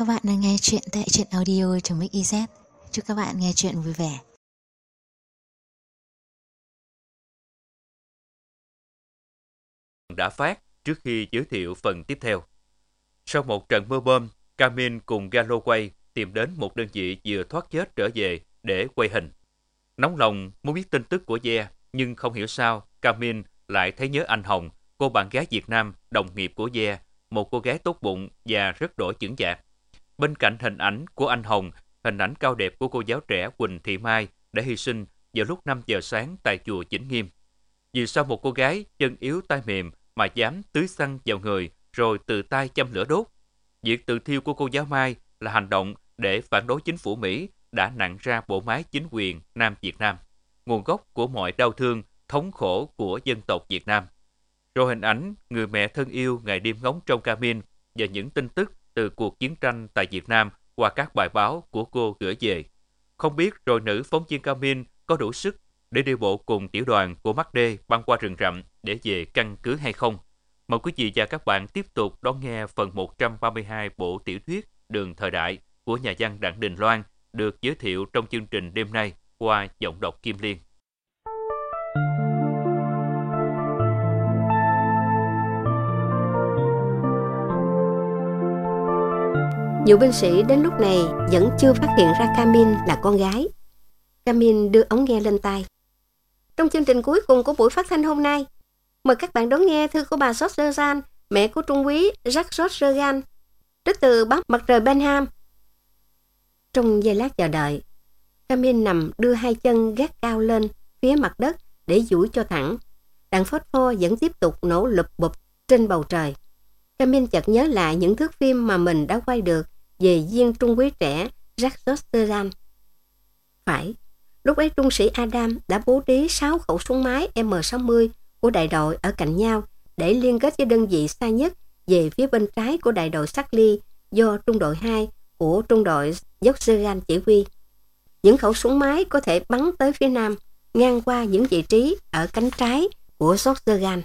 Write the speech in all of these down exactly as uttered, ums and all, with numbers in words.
Các bạn đang nghe chuyện tại truyện audio.mix.iz. Chúc các bạn nghe chuyện vui vẻ. Đã phát trước khi giới thiệu phần tiếp theo. Sau một trận mưa bom, Camille cùng Galloway tìm đến một đơn vị vừa thoát chết trở về để quay hình. Nóng lòng muốn biết tin tức của Ye, nhưng không hiểu sao Camille lại thấy nhớ anh Hồng, cô bạn gái Việt Nam, đồng nghiệp của Ye, một cô gái tốt bụng và rất đỗi chững chạc. Bên cạnh hình ảnh của anh Hồng, hình ảnh cao đẹp của cô giáo trẻ Quỳnh Thị Mai đã hy sinh vào lúc năm giờ sáng tại chùa Vĩnh Nghiêm. Vì sao một cô gái chân yếu tay mềm mà dám tưới xăng vào người rồi tự tay châm lửa đốt? Việc tự thiêu của cô giáo Mai là hành động để phản đối chính phủ Mỹ đã nặn ra bộ máy chính quyền Nam Việt Nam, nguồn gốc của mọi đau thương, thống khổ của dân tộc Việt Nam. Rồi hình ảnh người mẹ thân yêu ngày đêm ngóng trông Camille và những tin tức từ cuộc chiến tranh tại Việt Nam qua các bài báo của cô gửi về. Không biết rồi nữ phóng viên Camille có đủ sức để đi bộ cùng tiểu đoàn của Mắc Đê băng qua rừng rậm để về căn cứ hay không? Mời quý vị và các bạn tiếp tục đón nghe phần một trăm ba mươi hai bộ tiểu thuyết Đường Thời Đại của nhà văn Đặng Đình Loan được giới thiệu trong chương trình đêm nay qua giọng đọc Kim Liên. Nhiều binh sĩ đến lúc này vẫn chưa phát hiện ra Camille là con gái. Camille đưa ống nghe lên tai. Trong chương trình cuối cùng của buổi phát thanh hôm nay, mời các bạn đón nghe thư của bà George Regan, mẹ của trung úy Jacques Regan, trích từ báo Mặt Trời Benham. Trong giây lát chờ đợi, Camille nằm đưa hai chân gác cao lên phía mặt đất để duỗi cho thẳng. Đạn phốt pho vẫn tiếp tục nổ lụp bụp trên bầu trời. Camille chợt nhớ lại những thước phim mà mình đã quay được về viên trung úy trẻ Jacques Regan. Phải, lúc ấy trung sĩ Adam đã bố trí sáu khẩu súng máy M sáu mươi của đại đội ở cạnh nhau để liên kết với đơn vị xa nhất về phía bên trái của đại đội Charlie do trung đội hai của trung đội Regan chỉ huy. Những khẩu súng máy có thể bắn tới phía nam, ngang qua những vị trí ở cánh trái của Regan.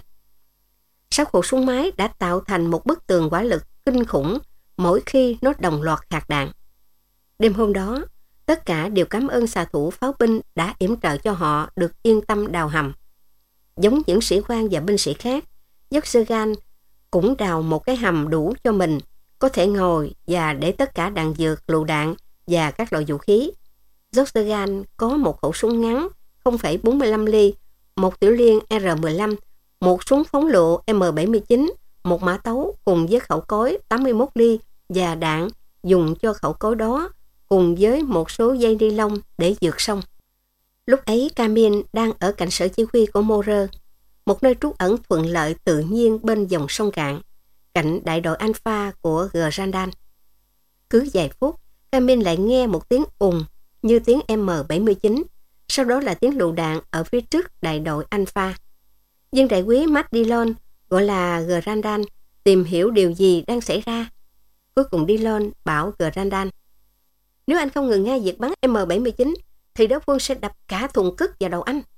Sáu khẩu súng máy đã tạo thành một bức tường hỏa lực kinh khủng mỗi khi nó đồng loạt hạt đạn. Đêm hôm đó, tất cả đều cảm ơn xạ thủ pháo binh đã yểm trợ cho họ được yên tâm đào hầm. Giống những sĩ quan và binh sĩ khác, Regan cũng đào một cái hầm đủ cho mình, có thể ngồi và để tất cả đạn dược, lựu đạn và các loại vũ khí. Regan có một khẩu súng ngắn không phẩy bốn mươi lăm ly, một tiểu liên R mười lăm, một súng phóng lựu M bảy mươi chín, một mã tấu cùng với khẩu cối tám mươi mốt ly và đạn dùng cho khẩu cối đó cùng với một số dây ni lông để vượt sông. Lúc ấy Camille đang ở cạnh sở chỉ huy của Morer, một nơi trú ẩn thuận lợi tự nhiên bên dòng sông cạn, cạnh đại đội Alpha của Grandal. Cứ vài phút, Camille lại nghe một tiếng ùng như tiếng M bảy mươi chín, sau đó là tiếng lựu đạn ở phía trước đại đội Alpha. Viên đại úy Matt Dillon, gọi là Grandal, tìm hiểu điều gì đang xảy ra. Cuối cùng Dillon bảo Grandal: nếu anh không ngừng ngay việc bắn M bảy mươi chín, thì đối phương sẽ đập cả thùng cất vào đầu anh.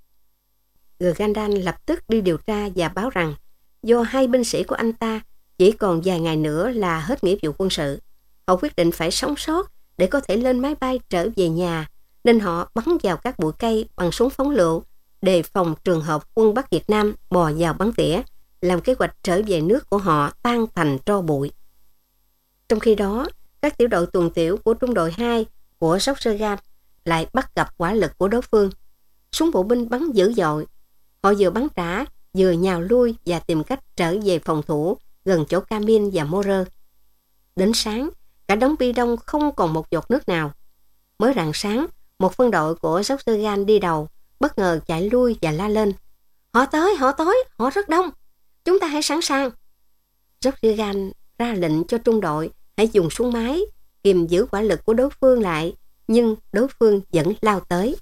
Grandal lập tức đi điều tra và báo rằng do hai binh sĩ của anh ta chỉ còn vài ngày nữa là hết nghĩa vụ quân sự, họ quyết định phải sống sót để có thể lên máy bay trở về nhà, nên họ bắn vào các bụi cây bằng súng phóng lựu, đề phòng trường hợp quân Bắc Việt Nam bò vào bắn tỉa, làm kế hoạch trở về nước của họ tan thành tro bụi. Trong khi đó, các tiểu đội tuần tiểu của trung đội hai của Regan lại bắt gặp hỏa lực của đối phương. Súng bộ binh bắn dữ dội. Họ vừa bắn trả, vừa nhào lui và tìm cách trở về phòng thủ gần chỗ Camille và Morer. Đến sáng, cả đống bi đông không còn một giọt nước nào. Mới rạng sáng, một phân đội của Regan đi đầu, bất ngờ chạy lui và la lên: họ tới, họ tới, họ rất đông, chúng ta hãy sẵn sàng. Regan ra lệnh cho trung đội hãy dùng súng máy kìm giữ hỏa lực của đối phương lại, nhưng đối phương vẫn lao tới.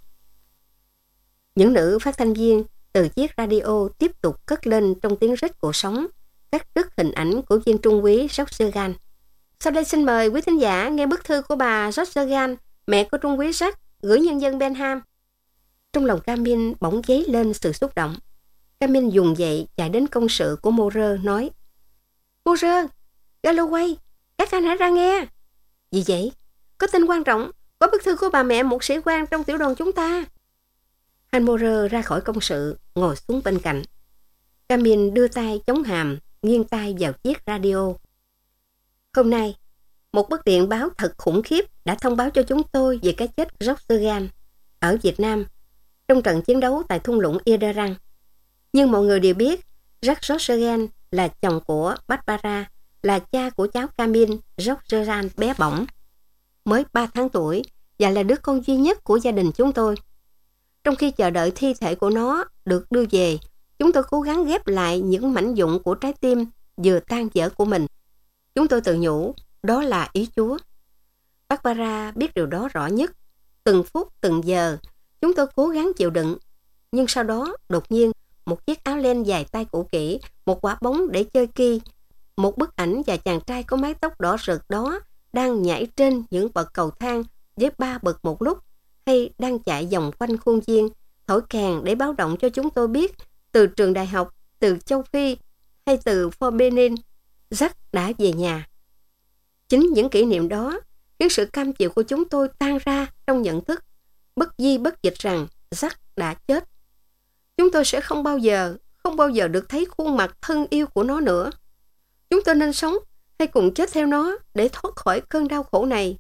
Những nữ phát thanh viên từ chiếc radio tiếp tục cất lên trong tiếng rít của sóng, cắt đứt hình ảnh của viên trung úy Regan. Sau đây xin mời quý thính giả nghe bức thư của bà Regan, mẹ của trung úy Jacques, gửi nhân dân Benham. Trong lòng Camille bỗng dấy lên sự xúc động. Camille dùng dậy chạy đến công sự của Morer nói: Morer, Galloway, các anh hãy ra nghe. Vì Gì vậy? Có tin quan trọng, có bức thư của bà mẹ một sĩ quan trong tiểu đoàn chúng ta. Hanmorer ra khỏi công sự, ngồi xuống bên cạnh. Camille đưa tay chống hàm, nghiêng tay vào chiếc radio. Hôm nay, một bức điện báo thật khủng khiếp đã thông báo cho chúng tôi về cái chết Georges Sagan ở Việt Nam trong trận chiến đấu tại thung lũng Irderang. Nhưng mọi người đều biết Georges Sagan là chồng của Barbara, là cha của cháu Camille, Georges Sagan bé bỏng, mới ba tháng tuổi và là đứa con duy nhất của gia đình chúng tôi. Trong khi chờ đợi thi thể của nó được đưa về, chúng tôi cố gắng ghép lại những mảnh vụn của trái tim vừa tan vỡ của mình. Chúng tôi tự nhủ, đó là ý Chúa. Barbara biết điều đó rõ nhất. Từng phút, từng giờ, chúng tôi cố gắng chịu đựng. Nhưng sau đó, đột nhiên, một chiếc áo len dài tay cũ kỹ, một quả bóng để chơi ki, một bức ảnh và chàng trai có mái tóc đỏ rực đó đang nhảy trên những bậc cầu thang với ba bậc một lúc, hay đang chạy vòng quanh khuôn viên, thổi kèn để báo động cho chúng tôi biết từ trường đại học, từ châu Phi hay từ Fort Benning, Jack đã về nhà. Chính những kỷ niệm đó khiến sự cam chịu của chúng tôi tan ra trong nhận thức bất di bất dịch rằng Jack đã chết. Chúng tôi sẽ không bao giờ, không bao giờ được thấy khuôn mặt thân yêu của nó nữa. Chúng tôi nên sống hay cùng chết theo nó để thoát khỏi cơn đau khổ này.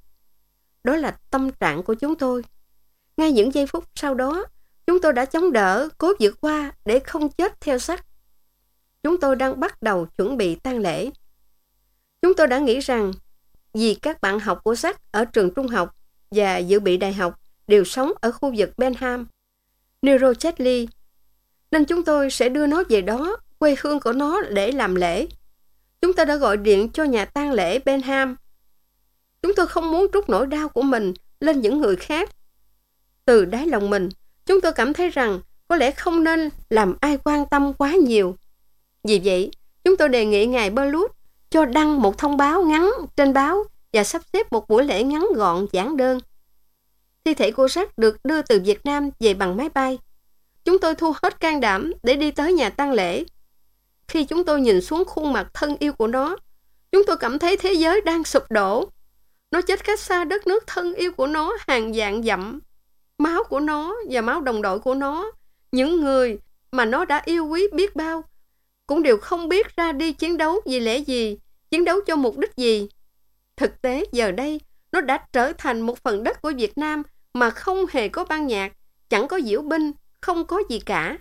Đó là tâm trạng của chúng tôi. Ngay những giây phút sau đó, chúng tôi đã chống đỡ, cố vượt qua để không chết theo Jack. Chúng tôi đang bắt đầu chuẩn bị tang lễ. Chúng tôi đã nghĩ rằng vì các bạn học của Jack ở trường trung học và dự bị đại học đều sống ở khu vực Benham, New Rochelle, nên chúng tôi sẽ đưa nó về đó, quê hương của nó, để làm lễ. Chúng tôi đã gọi điện cho nhà tang lễ Benham. Chúng tôi không muốn trút nỗi đau của mình lên những người khác. Từ đáy lòng mình, chúng tôi cảm thấy rằng có lẽ không nên làm ai quan tâm quá nhiều. Vì vậy, chúng tôi đề nghị ngài Berlut cho đăng một thông báo ngắn trên báo và sắp xếp một buổi lễ ngắn gọn giản đơn. Thi thể của Jack được đưa từ Việt Nam về bằng máy bay. Chúng tôi thu hết can đảm để đi tới nhà tang lễ. Khi chúng tôi nhìn xuống khuôn mặt thân yêu của nó, chúng tôi cảm thấy thế giới đang sụp đổ. Nó chết cách xa đất nước thân yêu của nó hàng vạn dặm. Máu của nó và máu đồng đội của nó, những người mà nó đã yêu quý biết bao, cũng đều không biết ra đi chiến đấu vì lẽ gì, chiến đấu cho mục đích gì. Thực tế giờ đây, nó đã trở thành một phần đất của Việt Nam mà không hề có ban nhạc, chẳng có diễu binh, không có gì cả.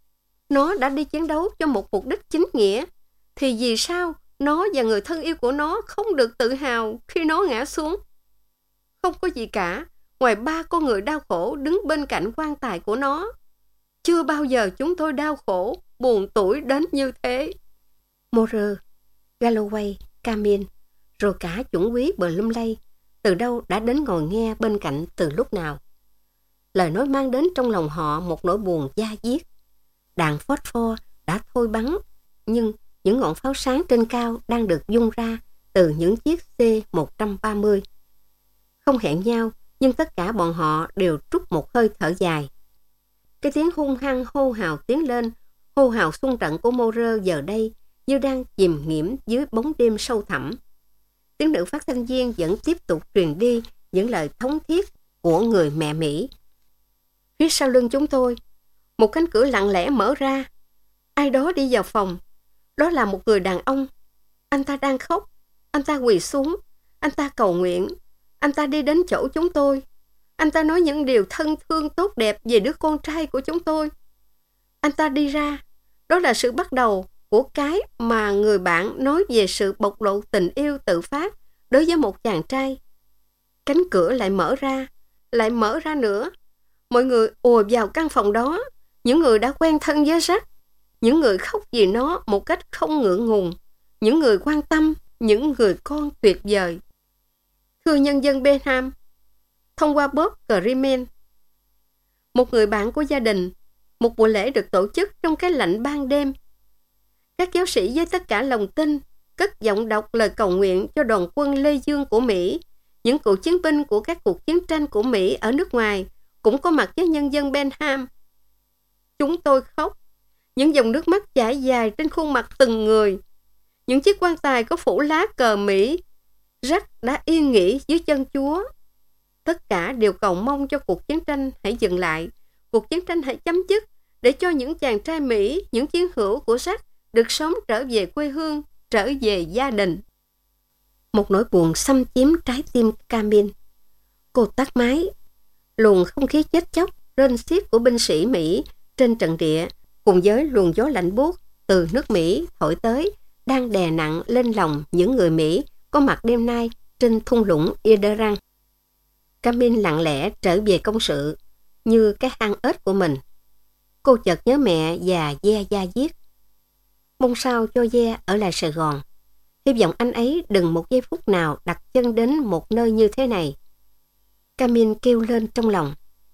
Nó đã đi chiến đấu cho một mục đích chính nghĩa, thì vì sao nó và người thân yêu của nó không được tự hào khi nó ngã xuống? Không có gì cả, ngoài ba con người đau khổ đứng bên cạnh quan tài của nó. Chưa bao giờ chúng tôi đau khổ, buồn tủi đến như thế. Morer, Galloway, Camille, rồi cả chuẩn úy Blumley, từ đâu đã đến ngồi nghe bên cạnh từ lúc nào. Lời nói mang đến trong lòng họ một nỗi buồn da diết. Đạn phosphor đã thôi bắn, nhưng những ngọn pháo sáng trên cao đang được vung ra từ những chiếc C một ba mươi. Không hẹn nhau, nhưng tất cả bọn họ đều trút một hơi thở dài. Cái tiếng hung hăng hô hào tiến lên, hô hào xung trận của Morer giờ đây như đang chìm nghiễm dưới bóng đêm sâu thẳm. Tiếng nữ phát thanh viên vẫn tiếp tục truyền đi những lời thống thiết của người mẹ Mỹ. Phía sau lưng chúng tôi, một cánh cửa lặng lẽ mở ra. Ai đó đi vào phòng. Đó là một người đàn ông. Anh ta đang khóc. Anh ta quỳ xuống. Anh ta cầu nguyện. Anh ta đi đến chỗ chúng tôi. Anh ta nói những điều thân thương tốt đẹp về đứa con trai của chúng tôi. Anh ta đi ra. Đó là sự bắt đầu của cái mà người bạn nói về sự bộc lộ tình yêu tự phát đối với một chàng trai. Cánh cửa lại mở ra, lại mở ra nữa. Mọi người ùa vào căn phòng đó. Những người đã quen thân với Jack, những người khóc vì nó một cách không ngượng ngùng, những người quan tâm, những người con tuyệt vời. Thưa nhân dân Benham, thông qua Bob Grimmel, một người bạn của gia đình, một buổi lễ được tổ chức trong cái lạnh ban đêm. Các giáo sĩ với tất cả lòng tin cất giọng đọc lời cầu nguyện cho đoàn quân Lê Dương của Mỹ, những cựu chiến binh của các cuộc chiến tranh của Mỹ ở nước ngoài cũng có mặt với nhân dân Benham. Chúng tôi khóc, những dòng nước mắt chảy dài trên khuôn mặt từng người. Những chiếc quan tài có phủ lá cờ Mỹ Jack đã yên nghỉ dưới chân Chúa. Tất cả đều cầu mong cho cuộc chiến tranh hãy dừng lại, cuộc chiến tranh hãy chấm dứt, để cho những chàng trai Mỹ, những chiến hữu của Jack được sống trở về quê hương, trở về gia đình. Một nỗi buồn xâm chiếm trái tim Camille. Cô tắt máy. Luồng không khí chết chóc, rên xiết của binh sĩ Mỹ trên trận địa cùng với luồng gió lạnh buốt từ nước Mỹ thổi tới đang đè nặng lên lòng những người Mỹ có mặt đêm nay trên thung lũng Ederang. Camille lặng lẽ trở về công sự như cái hang ếch của mình. Cô chợt nhớ mẹ và Gia Gia Diết. Mong sao cho Gia ở lại Sài Gòn. Hy vọng anh ấy đừng một giây phút nào đặt chân đến một nơi như thế này. Camille kêu lên trong lòng.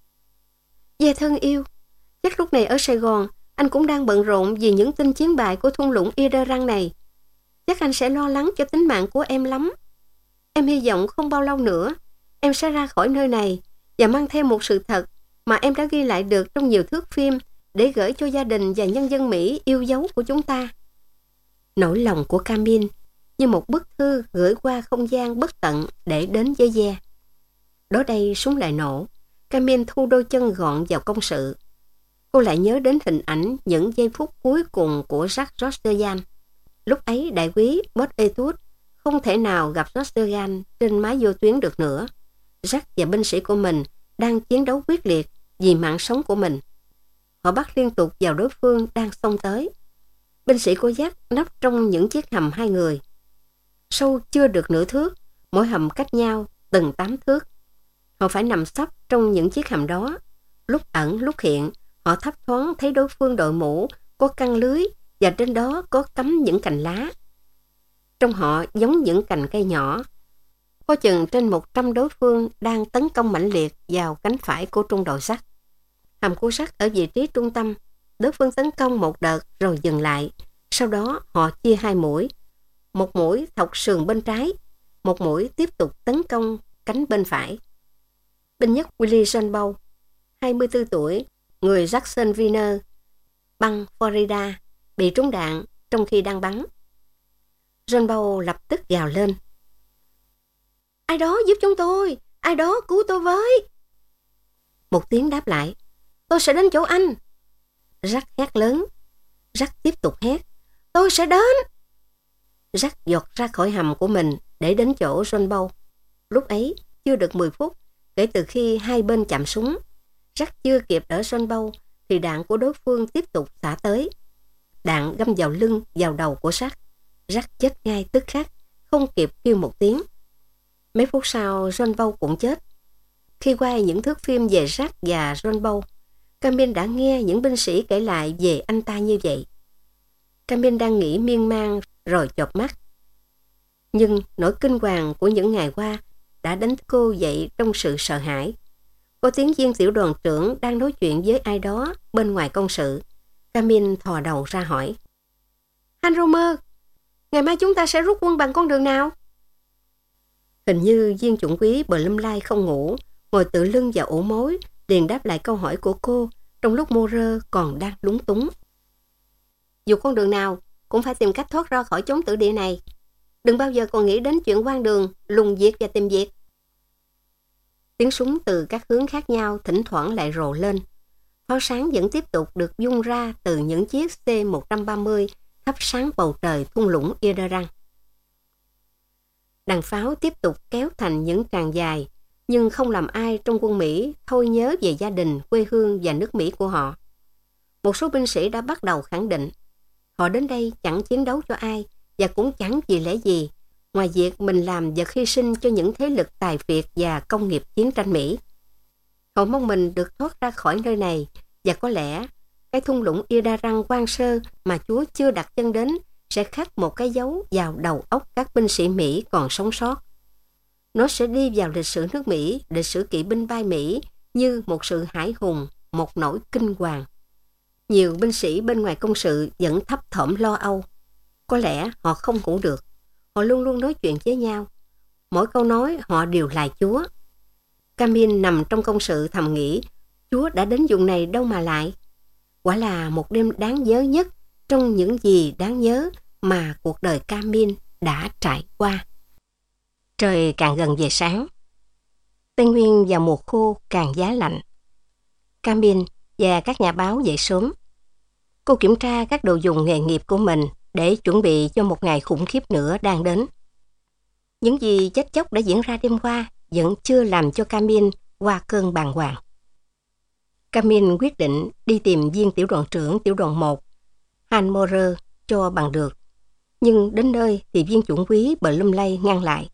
Gia thân yêu, chắc lúc này ở Sài Gòn anh cũng đang bận rộn vì những tin chiến bại của thung lũng Ederang này. Chắc anh sẽ lo lắng cho tính mạng của em lắm. Em hy vọng không bao lâu nữa em sẽ ra khỏi nơi này và mang theo một sự thật mà em đã ghi lại được trong nhiều thước phim để gửi cho gia đình và nhân dân Mỹ yêu dấu của chúng ta. Nỗi lòng của Camille như một bức thư gửi qua không gian bất tận để đến với Gia. Đó đây súng lại nổ. Camille thu đôi chân gọn vào công sự. Cô lại nhớ đến hình ảnh những giây phút cuối cùng của Jacques Rostegan. Lúc ấy đại quý Bot Etude không thể nào gặp Rostegan trên máy vô tuyến được nữa. Jacques và binh sĩ của mình đang chiến đấu quyết liệt vì mạng sống của mình. Họ bắt liên tục vào đối phương đang xông tới. Binh sĩ của Jacques nấp trong những chiếc hầm hai người. Sâu chưa được nửa thước, mỗi hầm cách nhau từng tám thước. Họ phải nằm sấp trong những chiếc hầm đó. Lúc ẩn lúc hiện, họ thấp thoáng thấy đối phương đội mũ có căng lưới và trên đó có cắm những cành lá. Trong họ giống những cành cây nhỏ. Có chừng trên một trăm đối phương đang tấn công mãnh liệt vào cánh phải của trung đội sắt. Hầm của sắt ở vị trí trung tâm. Đối phương tấn công một đợt rồi dừng lại. Sau đó họ chia hai mũi. Một mũi thọc sườn bên trái, một mũi tiếp tục tấn công cánh bên phải. Binh nhất Willie John Bow, hai mươi tư tuổi, người Jacksonville, bang Florida, bị trúng đạn trong khi đang bắn. John Bow lập tức gào lên. Ai đó giúp chúng tôi, ai đó cứu tôi với. Một tiếng đáp lại. Tôi sẽ đến chỗ anh. Jack hét lớn. Jack tiếp tục hét. Tôi sẽ đến. Jack giọt ra khỏi hầm của mình để đến chỗ John Bow. Lúc ấy chưa được mười phút kể từ khi hai bên chạm súng. Jack chưa kịp đỡ John Bow thì đạn của đối phương tiếp tục xả tới. Đạn găm vào lưng, vào đầu của Jack. Jack chết ngay tức khắc, không kịp kêu một tiếng. Mấy phút sau John Bow cũng chết. Khi quay những thước phim về Jack và John Bow, Camille đã nghe những binh sĩ kể lại về anh ta như vậy. Camille đang nghĩ miên man rồi chợp mắt. Nhưng nỗi kinh hoàng của những ngày qua đã đánh cô dậy trong sự sợ hãi. Có tiếng viên tiểu đoàn trưởng đang nói chuyện với ai đó bên ngoài công sự. Camille thò đầu ra hỏi. Anh Romer, ngày mai chúng ta sẽ rút quân bằng con đường nào? Hình như viên chuẩn quý Blumlein không ngủ, ngồi tựa lưng vào ổ mối, liền đáp lại câu hỏi của cô trong lúc Moore còn đang lúng túng. Dù con đường nào, cũng phải tìm cách thoát ra khỏi chốn tử địa này. Đừng bao giờ còn nghĩ đến chuyện quan đường, lùng diệt và tìm diệt. Tiếng súng từ các hướng khác nhau thỉnh thoảng lại rồ lên. Pháo sáng vẫn tiếp tục được dung ra từ những chiếc C một ba mươi thắp sáng bầu trời thung lũng Ederang. Đàn pháo tiếp tục kéo thành những tràng dài, nhưng không làm ai trong quân Mỹ thôi nhớ về gia đình, quê hương và nước Mỹ của họ. Một số binh sĩ đã bắt đầu khẳng định họ đến đây chẳng chiến đấu cho ai và cũng chẳng vì lẽ gì ngoài việc mình làm vật hy sinh cho những thế lực tài phiệt và công nghiệp chiến tranh Mỹ. Họ mong mình được thoát ra khỏi nơi này và có lẽ cái thung lũng Ederang hoang sơ mà Chúa chưa đặt chân đến sẽ khắc một cái dấu vào đầu óc các binh sĩ Mỹ còn sống sót. Nó sẽ đi vào lịch sử nước Mỹ, lịch sử kỵ binh bay Mỹ như một sự hải hùng, một nỗi kinh hoàng. Nhiều binh sĩ bên ngoài công sự vẫn thấp thỏm lo âu. Có lẽ họ không ngủ được. Họ luôn luôn nói chuyện với nhau. Mỗi câu nói họ đều là Chúa. Camille nằm trong công sự thầm nghĩ, Chúa đã đến vùng này đâu mà lại. Quả là một đêm đáng nhớ nhất trong những gì đáng nhớ mà cuộc đời Camille đã trải qua. Trời càng gần về sáng. Tây Nguyên vào mùa khô càng giá lạnh. Camille và các nhà báo dậy sớm. Cô kiểm tra các đồ dùng nghề nghiệp của mình để chuẩn bị cho một ngày khủng khiếp nữa đang đến. Những gì chết chóc đã diễn ra đêm qua vẫn chưa làm cho Camille qua cơn bàng hoàng. Camille quyết định đi tìm viên tiểu đoàn trưởng tiểu đoàn một, Han Morer, cho bằng được. Nhưng đến nơi thì viên chuẩn úy Blumley ngăn lại.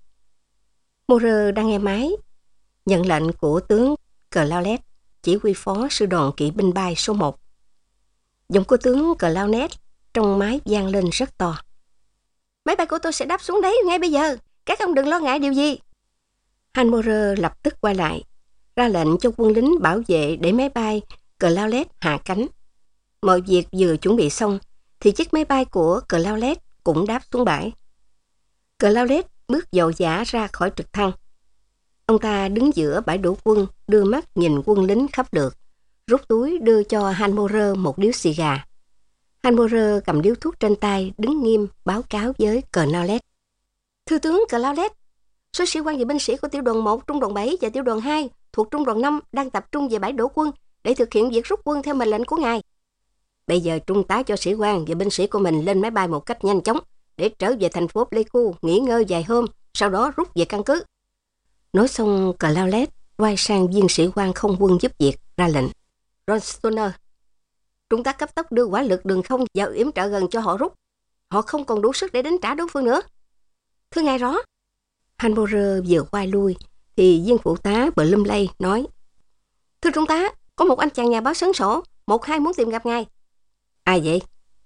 Morer đang nghe máy, nhận lệnh của tướng Claulet, chỉ huy phó sư đoàn kỵ binh bay số một. Giọng của tướng Claulet trong máy vang lên rất to. Máy bay của tôi sẽ đáp xuống đấy ngay bây giờ. Các ông đừng lo ngại điều gì. Han Morer lập tức quay lại, ra lệnh cho quân lính bảo vệ để máy bay Claulet hạ cánh. Mọi việc vừa chuẩn bị xong, thì chiếc máy bay của Claulet cũng đáp xuống bãi. Claulet bước dội dã ra khỏi trực thăng. Ông ta đứng giữa bãi đổ quân, đưa mắt nhìn quân lính khắp lượt, rút túi đưa cho Han Morer một điếu xì gà. Han Morer cầm điếu thuốc trên tay, đứng nghiêm báo cáo với Claulet. Thưa tướng Claulet, số sĩ quan và binh sĩ của tiểu đoàn một, trung đoàn bảy và tiểu đoàn hai thuộc trung đoàn năm đang tập trung về bãi đổ quân để thực hiện việc rút quân theo mệnh lệnh của ngài. Bây giờ trung tá cho sĩ quan và binh sĩ của mình lên máy bay một cách nhanh chóng để trở về thành phố Pleiku nghỉ ngơi vài hôm, sau đó rút về căn cứ. Nói xong, Claulet quay sang viên sĩ quan không quân giúp việc, ra lệnh. Ron Stoner, trung tá cấp tốc đưa hỏa lực đường không vào yểm trợ gần cho họ rút. Họ không còn đủ sức để đánh trả đối phương nữa. Thưa ngài rõ. Han Morer vừa quay lui, thì viên phụ tá Blumley nói. Thưa trung tá, có một anh chàng nhà báo sấn sổ, một hai muốn tìm gặp ngài. Ai vậy?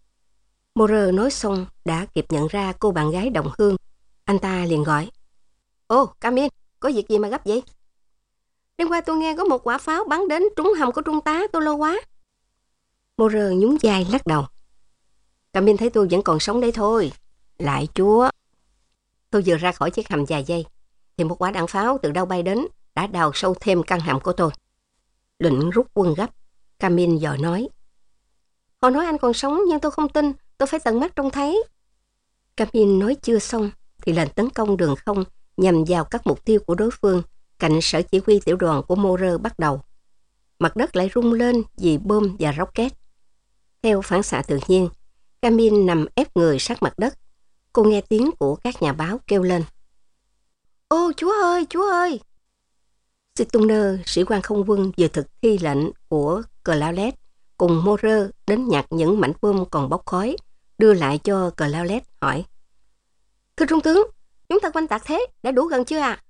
Morer nói xong đã kịp nhận ra cô bạn gái đồng hương. Anh ta liền gọi. Ồ, Camille, có việc gì mà gấp vậy? Đêm qua tôi nghe có một quả pháo bắn đến trúng hầm của trung tá, tôi lo quá. Morer nhún vai lắc đầu. Camille thấy tôi vẫn còn sống đấy thôi. Lại chúa. Tôi vừa ra khỏi chiếc hầm vài giây, thì một quả đạn pháo từ đâu bay đến đã đào sâu thêm căn hầm của tôi. Lệnh rút quân gấp. Camille dò nói. Họ nói anh còn sống nhưng tôi không tin, tôi phải tận mắt trông thấy. Camille nói chưa xong thì lệnh tấn công đường không nhằm vào các mục tiêu của đối phương cạnh sở chỉ huy tiểu đoàn của Morer bắt đầu. Mặt đất lại rung lên vì bom và rocket. Theo phản xạ tự nhiên, Camille nằm ép người sát mặt đất. Cô nghe tiếng của các nhà báo kêu lên. Ô chúa ơi, chúa ơi! Stoner, sĩ quan không quân vừa thực thi lệnh của Claulet, cùng Morer đến nhặt những mảnh bom còn bốc khói, đưa lại cho Claulet hỏi. Thưa trung tướng, chúng ta quanh tạc thế, đã đủ gần chưa à?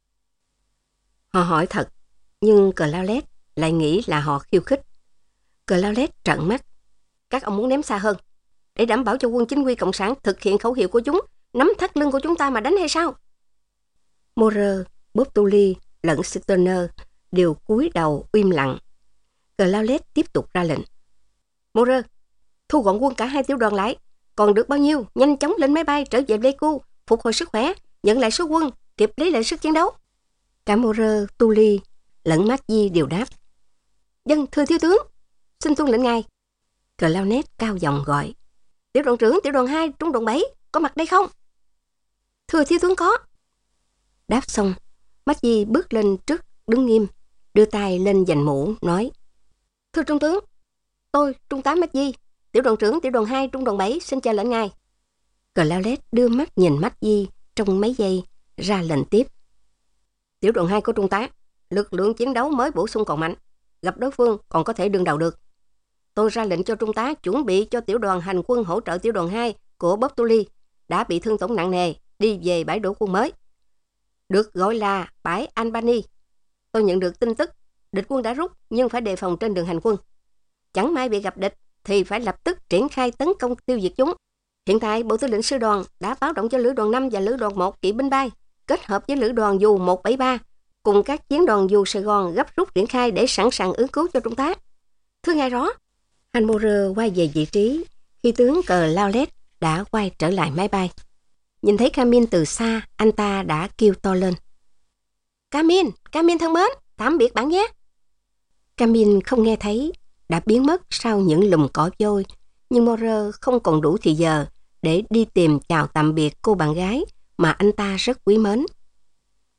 Họ hỏi thật, nhưng Claulet lại nghĩ là họ khiêu khích. Claulet trợn mắt. Các ông muốn ném xa hơn, để đảm bảo cho quân chính quy cộng sản thực hiện khẩu hiệu của chúng, nắm thắt lưng của chúng ta mà đánh hay sao? Morer, Boptuli lẫn Stoner đều cúi đầu im lặng. Claulet tiếp tục ra lệnh. Morer, thu gọn quân cả hai tiểu đoàn lại. Còn được bao nhiêu, nhanh chóng lên máy bay trở về Pleiku, phục hồi sức khỏe, nhận lại số quân, kịp lấy lại sức chiến đấu. Cả Morer, Tully lẫn Maggi đều đáp. Dân, thưa thiếu tướng, xin tuân lệnh ngài. Claulet cao giọng gọi. Tiểu đoàn trưởng tiểu đoàn hai, trung đoàn bảy, có mặt đây không? Thưa thiếu tướng có. Đáp xong, Maggi bước lên trước đứng nghiêm, đưa tay lên giành mũ, nói. Thưa trung tướng, tôi, trung tá Maggi, tiểu đoàn trưởng tiểu đoàn hai, trung đoàn bảy, xin chờ lệnh ngài. Claulet đưa mắt nhìn Maggi trong mấy giây, ra lệnh tiếp. Tiểu đoàn hai của trung tá, lực lượng chiến đấu mới bổ sung còn mạnh, gặp đối phương còn có thể đương đầu được. Tôi ra lệnh cho trung tá chuẩn bị cho tiểu đoàn hành quân hỗ trợ tiểu đoàn hai của Boptuli đã bị thương tổn nặng nề đi về bãi đổ quân mới, được gọi là bãi Albany. Tôi nhận được tin tức địch quân đã rút nhưng phải đề phòng trên đường hành quân. Chẳng may bị gặp địch thì phải lập tức triển khai tấn công tiêu diệt chúng. Hiện tại Bộ Tư lệnh Sư đoàn đã báo động cho Lữ đoàn năm và Lữ đoàn một kỵ binh bay kết hợp với Lữ đoàn dù một bảy ba cùng các chiến đoàn dù Sài Gòn gấp rút triển khai để sẵn sàng ứng cứu cho trung tá. Thưa ngài rõ. Han Morer quay về vị trí khi tướng Claulet đã quay trở lại máy bay. Nhìn thấy Camille từ xa, anh ta đã kêu to lên. Camille, Camille thân mến, tạm biệt bạn nhé. Camille không nghe thấy, đã biến mất sau những lùm cỏ vôi, nhưng Morer không còn đủ thì giờ để đi tìm chào tạm biệt cô bạn gái mà anh ta rất quý mến.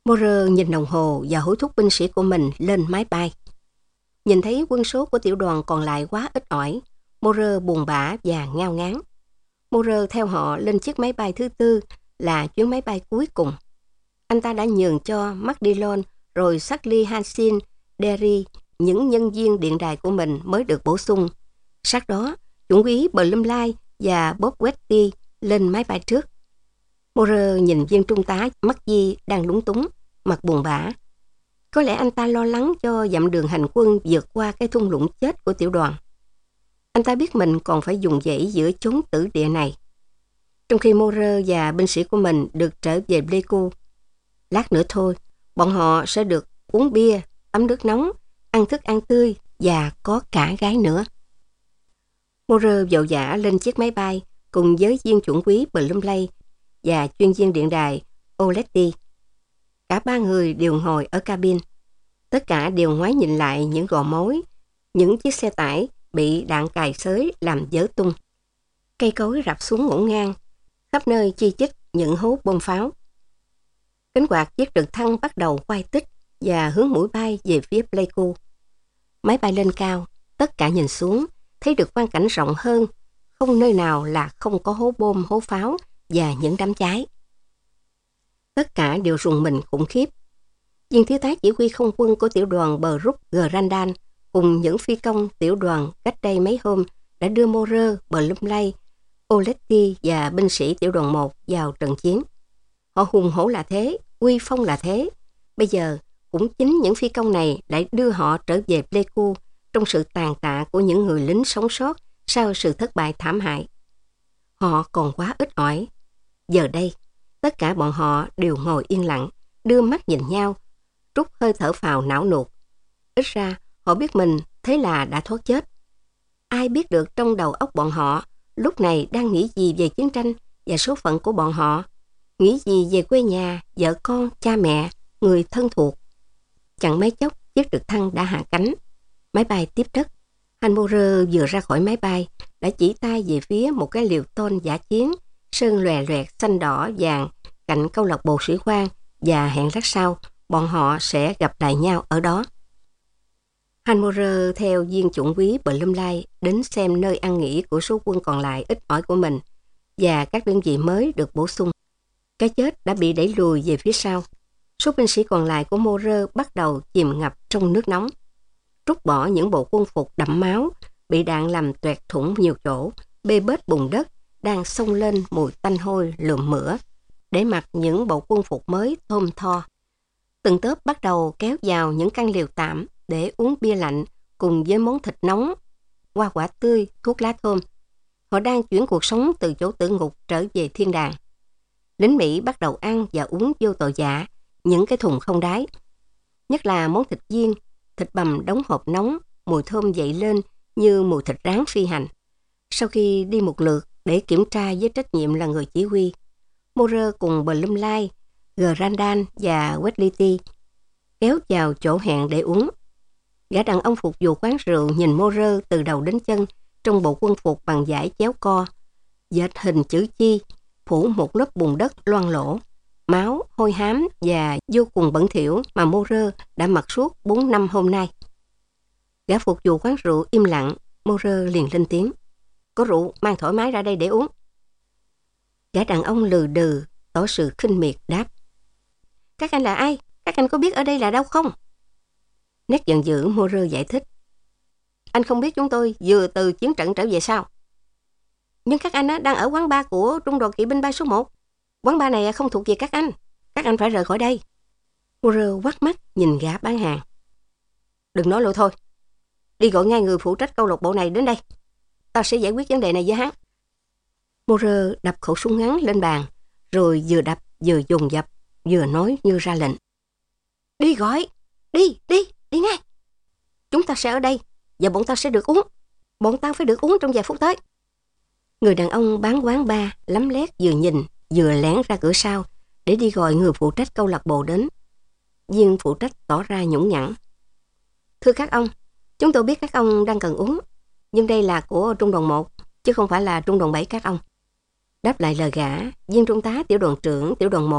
Morer nhìn đồng hồ và hối thúc binh sĩ của mình lên máy bay. Nhìn thấy quân số của tiểu đoàn còn lại quá ít ỏi, Morer buồn bã và ngao ngán. Morer theo họ lên chiếc máy bay thứ tư, là chuyến máy bay cuối cùng. Anh ta đã nhường cho Macdillon rồi Charlie Hansin, Derry, những nhân viên điện đài của mình mới được bổ sung. Sát đó, chuẩn úy Blumleigh và Bob Wetty lên máy bay trước. Morer nhìn viên trung tá McGee đang lúng túng, mặt buồn bã. Có lẽ anh ta lo lắng cho dặm đường hành quân vượt qua cái thung lũng chết của tiểu đoàn. Anh ta biết mình còn phải dùng dãy giữa chốn tử địa này. Trong khi Morer và binh sĩ của mình được trở về Pleiku, lát nữa thôi, bọn họ sẽ được uống bia, tắm nước nóng, ăn thức ăn tươi và có cả gái nữa. Morer vội vã lên chiếc máy bay cùng với viên chuẩn úy Blumleigh và chuyên viên điện đài O'Letty. Cả ba người đều ngồi ở cabin. Tất cả đều ngoái nhìn lại những gò mối, những chiếc xe tải bị đạn cài xới làm vỡ tung. Cây cối rạp xuống ngổn ngang, khắp nơi chi chít những hố bom pháo. Cánh quạt chiếc trực thăng bắt đầu quay tích và hướng mũi bay về phía Pleiku. Máy bay lên cao, tất cả nhìn xuống, thấy được quang cảnh rộng hơn, không nơi nào là không có hố bom, hố pháo và những đám cháy. Tất cả đều rùng mình khủng khiếp. Viên thiếu tá chỉ huy không quân của tiểu đoàn Brooke Grandal cùng những phi công tiểu đoàn cách đây mấy hôm đã đưa Morer, Blumleigh, O'Letty và binh sĩ tiểu đoàn một vào trận chiến. Họ hùng hổ là thế, uy phong là thế. Bây giờ, cũng chính những phi công này lại đưa họ trở về Pleiku trong sự tàn tạ của những người lính sống sót sau sự thất bại thảm hại. Họ còn quá ít ỏi. Giờ đây, tất cả bọn họ đều ngồi yên lặng, đưa mắt nhìn nhau, trút hơi thở phào não nuột. Ít ra, họ biết mình thế là đã thoát chết. Ai biết được trong đầu óc bọn họ lúc này đang nghĩ gì về chiến tranh và số phận của bọn họ, nghĩ gì về quê nhà, vợ con, cha mẹ, người thân thuộc. Chẳng mấy chốc, chiếc trực thăng đã hạ cánh. Máy bay tiếp đất. Anh Morer vừa ra khỏi máy bay đã chỉ tay về phía một cái liều tôn giả chiến, sơn lòe loẹt xanh đỏ vàng cạnh câu lạc bộ sĩ quan, và hẹn lát sau bọn họ sẽ gặp lại nhau ở đó. Anh Morer theo viên chuẩn úy Blumleigh đến xem nơi ăn nghỉ của số quân còn lại ít ỏi của mình và các đơn vị mới được bổ sung. Cái chết đã bị đẩy lùi về phía sau. Số binh sĩ còn lại của Morer bắt đầu chìm ngập trong nước nóng. Rút bỏ những bộ quân phục đẫm máu, bị đạn làm toẹt thủng nhiều chỗ, bê bết bùn đất, đang xông lên mùi tanh hôi lượm mửa, để mặc những bộ quân phục mới thơm tho. Từng tớp bắt đầu kéo vào những căn liều tạm để uống bia lạnh cùng với món thịt nóng, hoa quả tươi, thuốc lá thơm. Họ đang chuyển cuộc sống từ chỗ tử ngục trở về thiên đàng. Lính Mỹ bắt đầu ăn và uống vô tội vạ những cái thùng không đáy. Nhất là món thịt viên, thịt bằm đóng hộp nóng, mùi thơm dậy lên như mùi thịt rán phi hành. Sau khi đi một lượt để kiểm tra với trách nhiệm là người chỉ huy, Morer cùng Blumleigh, Grandal và Wetty kéo vào chỗ hẹn để uống. Gã đàn ông phục vụ quán rượu nhìn Morer từ đầu đến chân trong bộ quân phục bằng vải chéo co, dệt hình chữ chi, phủ một lớp bùn đất loang lỗ, máu, hôi hám và vô cùng bẩn thỉu mà Morer đã mặc suốt bốn năm hôm nay. Gã phục vụ quán rượu im lặng, Morer liền lên tiếng. Có rượu, mang thoải mái ra đây để uống. Gã đàn ông lừ đừ, tỏ sự khinh miệt đáp. Các anh là ai? Các anh có biết ở đây là đâu không? Nét giận dữ, Morer giải thích. Anh không biết chúng tôi vừa từ chiến trận trở về sao? Nhưng các anh á, đang ở quán bar của trung đoàn kỵ binh bay số một. Quán bar này không thuộc về các anh. Các anh phải rời khỏi đây. Morer quắt mắt nhìn gã bán hàng. Đừng nói lôi thôi. Đi gọi ngay người phụ trách câu lạc bộ này đến đây. Ta sẽ giải quyết vấn đề này với hắn. Morer đập khẩu súng ngắn lên bàn, rồi vừa đập vừa dồn dập, vừa nói như ra lệnh. Đi gọi! Đi, đi, đi ngay! Chúng ta sẽ ở đây, và bọn ta sẽ được uống. Bọn ta phải được uống trong vài phút tới. Người đàn ông bán quán bar lấm lét vừa nhìn, vừa lén ra cửa sau, để đi gọi người phụ trách câu lạc bộ đến. Viên phụ trách tỏ ra nhũng nhặn. Thưa các ông, chúng tôi biết các ông đang cần uống, nhưng đây là của trung đoàn một, chứ không phải là trung đoàn bảy các ông. Đáp lại lời gã, viên trung tá tiểu đoàn trưởng tiểu đoàn một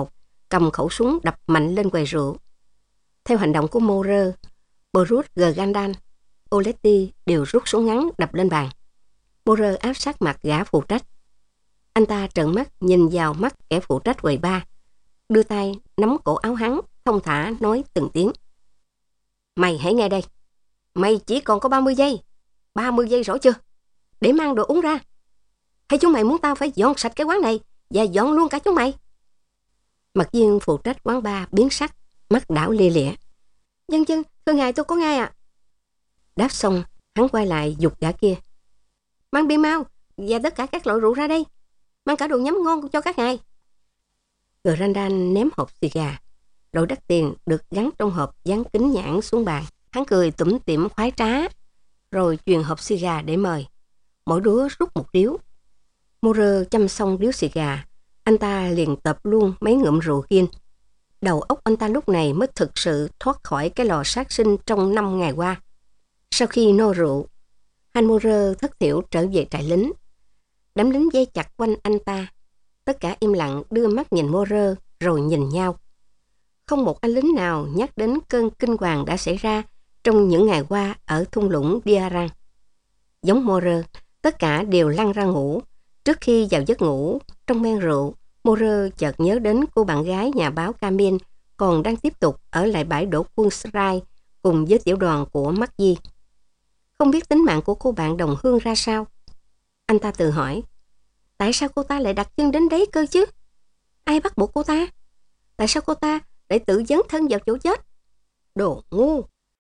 cầm khẩu súng đập mạnh lên quầy rượu. Theo hành động của Morer, Bruce G. Gandalf, Oletti đều rút súng ngắn đập lên bàn. Morer áp sát mặt gã phụ trách. Anh ta trợn mắt nhìn vào mắt kẻ phụ trách quầy bar, đưa tay nắm cổ áo hắn, thong thả nói từng tiếng. Mày hãy nghe đây. Mày chỉ còn có ba mươi giây. ba mươi giây rõ chưa? Để mang đồ uống ra. Hay chúng mày muốn tao phải dọn sạch cái quán này và dọn luôn cả chúng mày? Mật viên phụ trách quán bar biến sắc, mắt đảo lia lịa. Dân dân, thưa ngài, tôi có ngay ạ. À. Đáp xong, hắn quay lại giục gã kia. Mang bia mau và tất cả các loại rượu ra đây. Mang cả đồ nhắm ngon cho các ngài. Grandal ném hộp xì gà. Đồ đắt tiền được gắn trong hộp dán kính nhãn xuống bàn. Hắn cười tủm tỉm khoái trá, rồi truyền hộp xì gà để mời. Mỗi đứa rút một điếu. Morer chăm xong điếu xì gà, anh ta liền tập luôn mấy ngụm rượu gin. Đầu óc anh ta lúc này mới thực sự thoát khỏi cái lò sát sinh trong năm ngày qua. Sau khi no rượu, Han Morer thất thiểu trở về trại lính. Đám lính dây chặt quanh anh ta. Tất cả im lặng đưa mắt nhìn Morer rồi nhìn nhau. Không một anh lính nào nhắc đến cơn kinh hoàng đã xảy ra trong những ngày qua ở thung lũng Diarang. Giống Morer, tất cả đều lăn ra ngủ. Trước khi vào giấc ngủ, trong men rượu, Morer chợt nhớ đến cô bạn gái nhà báo Camille còn đang tiếp tục ở lại bãi đổ quân Srai cùng với tiểu đoàn của Maggie. Không biết tính mạng của cô bạn đồng hương ra sao. Anh ta tự hỏi, tại sao cô ta lại đặt chân đến đấy cơ chứ? Ai bắt buộc cô ta? Tại sao cô ta lại tự dấn thân vào chỗ chết? Đồ ngu!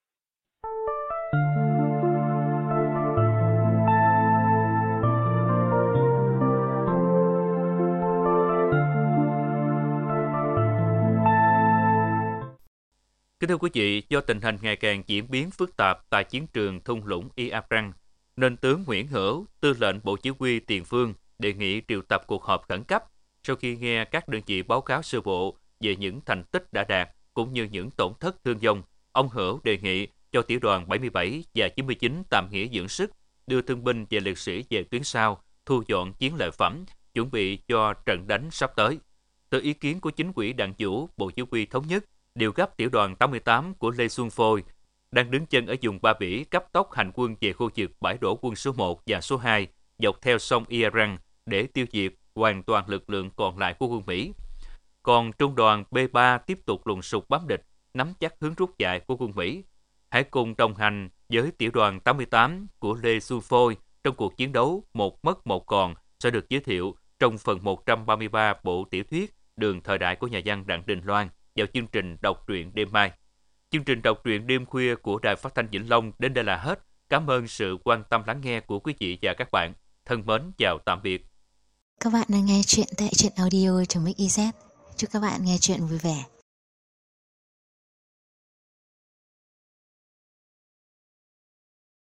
Kính thưa quý vị, do tình hình ngày càng diễn biến phức tạp tại chiến trường thung lũng Diarang, nên tướng Nguyễn Hữu, tư lệnh Bộ Chỉ huy Tiền phương, đề nghị triệu tập cuộc họp khẩn cấp sau khi nghe các đơn vị báo cáo sơ bộ về những thành tích đã đạt cũng như những tổn thất thương vong. Ông Hữu đề nghị cho tiểu đoàn bảy mươi bảy và chín mươi chín tạm nghỉ dưỡng sức, đưa thương binh và liệt sĩ về tuyến sau, thu dọn chiến lợi phẩm, chuẩn bị cho trận đánh sắp tới. Từ ý kiến của chính ủy Đảng Chủ, Bộ Chỉ huy Thống nhất, điều gấp tiểu đoàn tám mươi tám của Lê Xuân Phôi đang đứng chân ở vùng Ba Bỉ cấp tốc hành quân về khu vực bãi đổ quân số một và số hai dọc theo sông Diarang để tiêu diệt hoàn toàn lực lượng còn lại của quân Mỹ. Còn trung đoàn B ba tiếp tục lùng sục bám địch, nắm chắc hướng rút chạy của quân Mỹ. Hãy cùng đồng hành với tiểu đoàn tám mươi tám của Lê Xuân Phôi trong cuộc chiến đấu một mất một còn sẽ được giới thiệu trong phần một trăm ba mươi ba bộ tiểu thuyết Đường thời đại của nhà văn Đặng Đình Loan vào chương trình đọc truyện đêm mai. Chương trình đọc truyện đêm khuya của Đài Phát thanh Vĩnh Long đến đây là hết. Cảm ơn sự quan tâm lắng nghe của quý vị và các bạn. Thân mến chào tạm biệt. Các bạn đang nghe chuyện tại truyện audio chấm ích i zét. Chúc các bạn nghe chuyện vui vẻ.